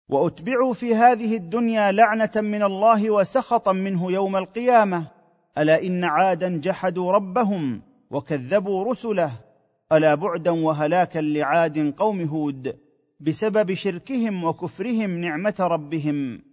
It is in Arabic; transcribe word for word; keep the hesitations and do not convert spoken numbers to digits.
واتبعوا في هذه الدنيا لعنه من الله وسخطا منه يوم القيامه. الا ان عادا جحدوا ربهم وكذبوا رسله. الا بعدا وهلاكا لعاد قوم هود بسبب شركهم وكفرهم نعمه ربهم.